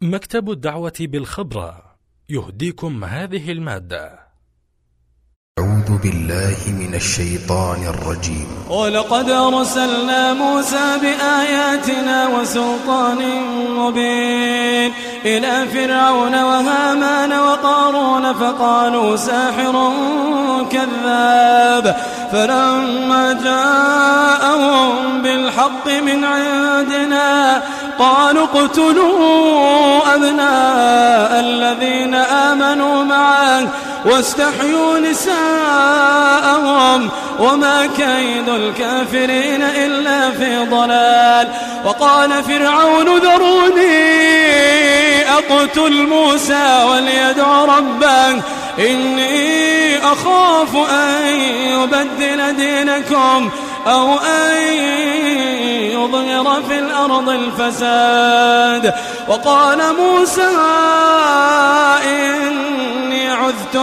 مكتب الدعوة بالخبرة يهديكم هذه المادة. أعوذ بالله من الشيطان الرجيم. ولقد أرسلنا موسى بآياتنا وسلطان مبين إلى فرعون وهامان وقارون فقالوا ساحر كذاب، فلما جاءهم بالحق من عندنا قالوا اقتلوا أبناء الذين آمنوا معه واستحيوا نساءهم وما كيد الكافرين إلا في ضلال. وقال فرعون ذروني أقتل موسى وليدع ربه إني أخاف أن يبدل دينكم أو أن يظهر في الأرض الفساد. وقال موسى إني عذت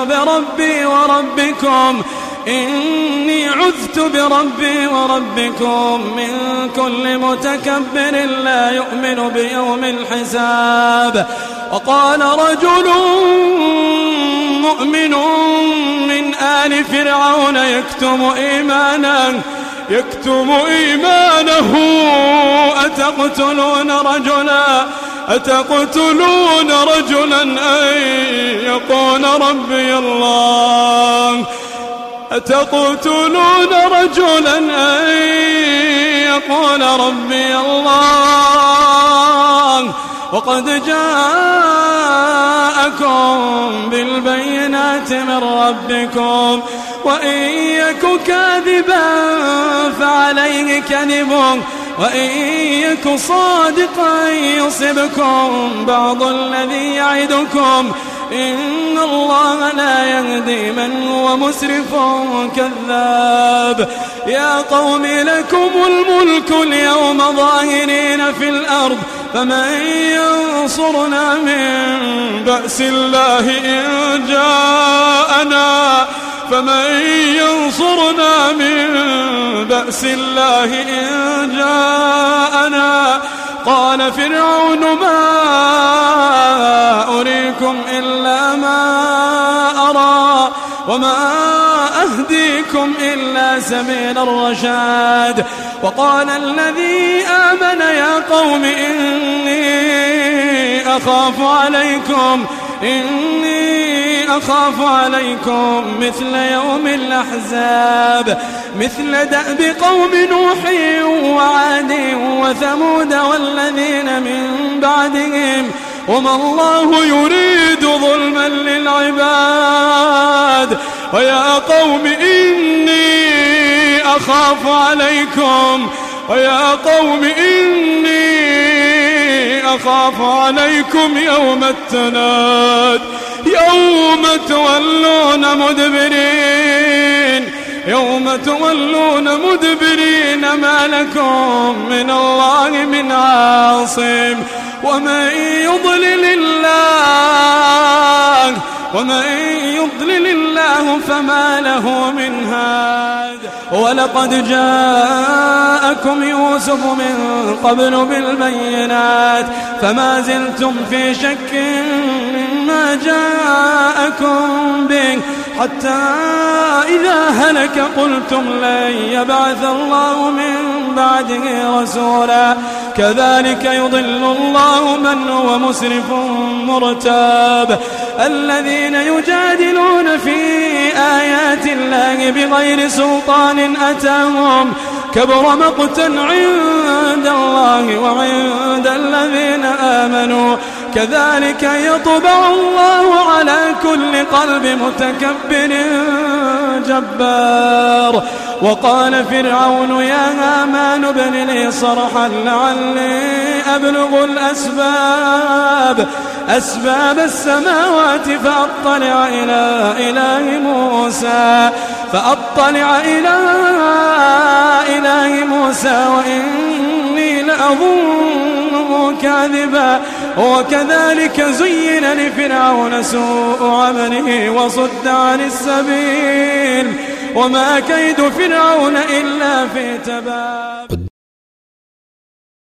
بربي وربكم من كل متكبر لا يؤمن بيوم الحساب. وقال رجل مؤمن من آل فرعون يكتم إيمانه أتقتلون رجلا أن يقول ربي الله وقد جاءكم بالبينات من ربكم وإن يك كاذبا فعليه كذبه وإن يك صادقا يصبكم بعض الذي يعدكم إن الله لا يهدي من هو مسرف كذاب. يا قوم لكم الملك اليوم ظاهرين في الأرض فمن ينصرنا من بأس الله إن جاءنا قال فرعون ما أريكم إلا ما أرى وما أهديكم إلا سبيل الرشاد. وقال الذي آمن يا قوم إني أخاف عليكم مثل يوم الأحزاب مثل دأب قوم نوح وعاد وثمود والذين من بعدهم وما الله يريد ظلما للعباد. ويا قوم إني أخاف عليكم يوم التناد يوم تولون مدبرين ما لكم من الله من عاصم ومن يضلل الله فما له من هاد. ولقد جاءكم يوسف من قبل بالبينات فما زلتم في شك مما جاءكم به حتى إذا هلك قلتم لن يبعث الله من بعده رسولا كذلك يضل الله من هو مسرف مرتاب. الذين يجادلون في آيات الله بغير سلطان أتاهم كبر مقتا عند الله وعند الذين آمنوا كذلك يطبع الله على كل قلب متكبر جبار. وقال فرعون يا هامان ابن لي صرحا لعلي أبلغ أسباب السماوات فأطلع إلى إله موسى وإني لأظنه كاذبا. وكذلك زين لفرعون سوء عمله وصد عن السبيل وما كيد فرعون إلا في تباب.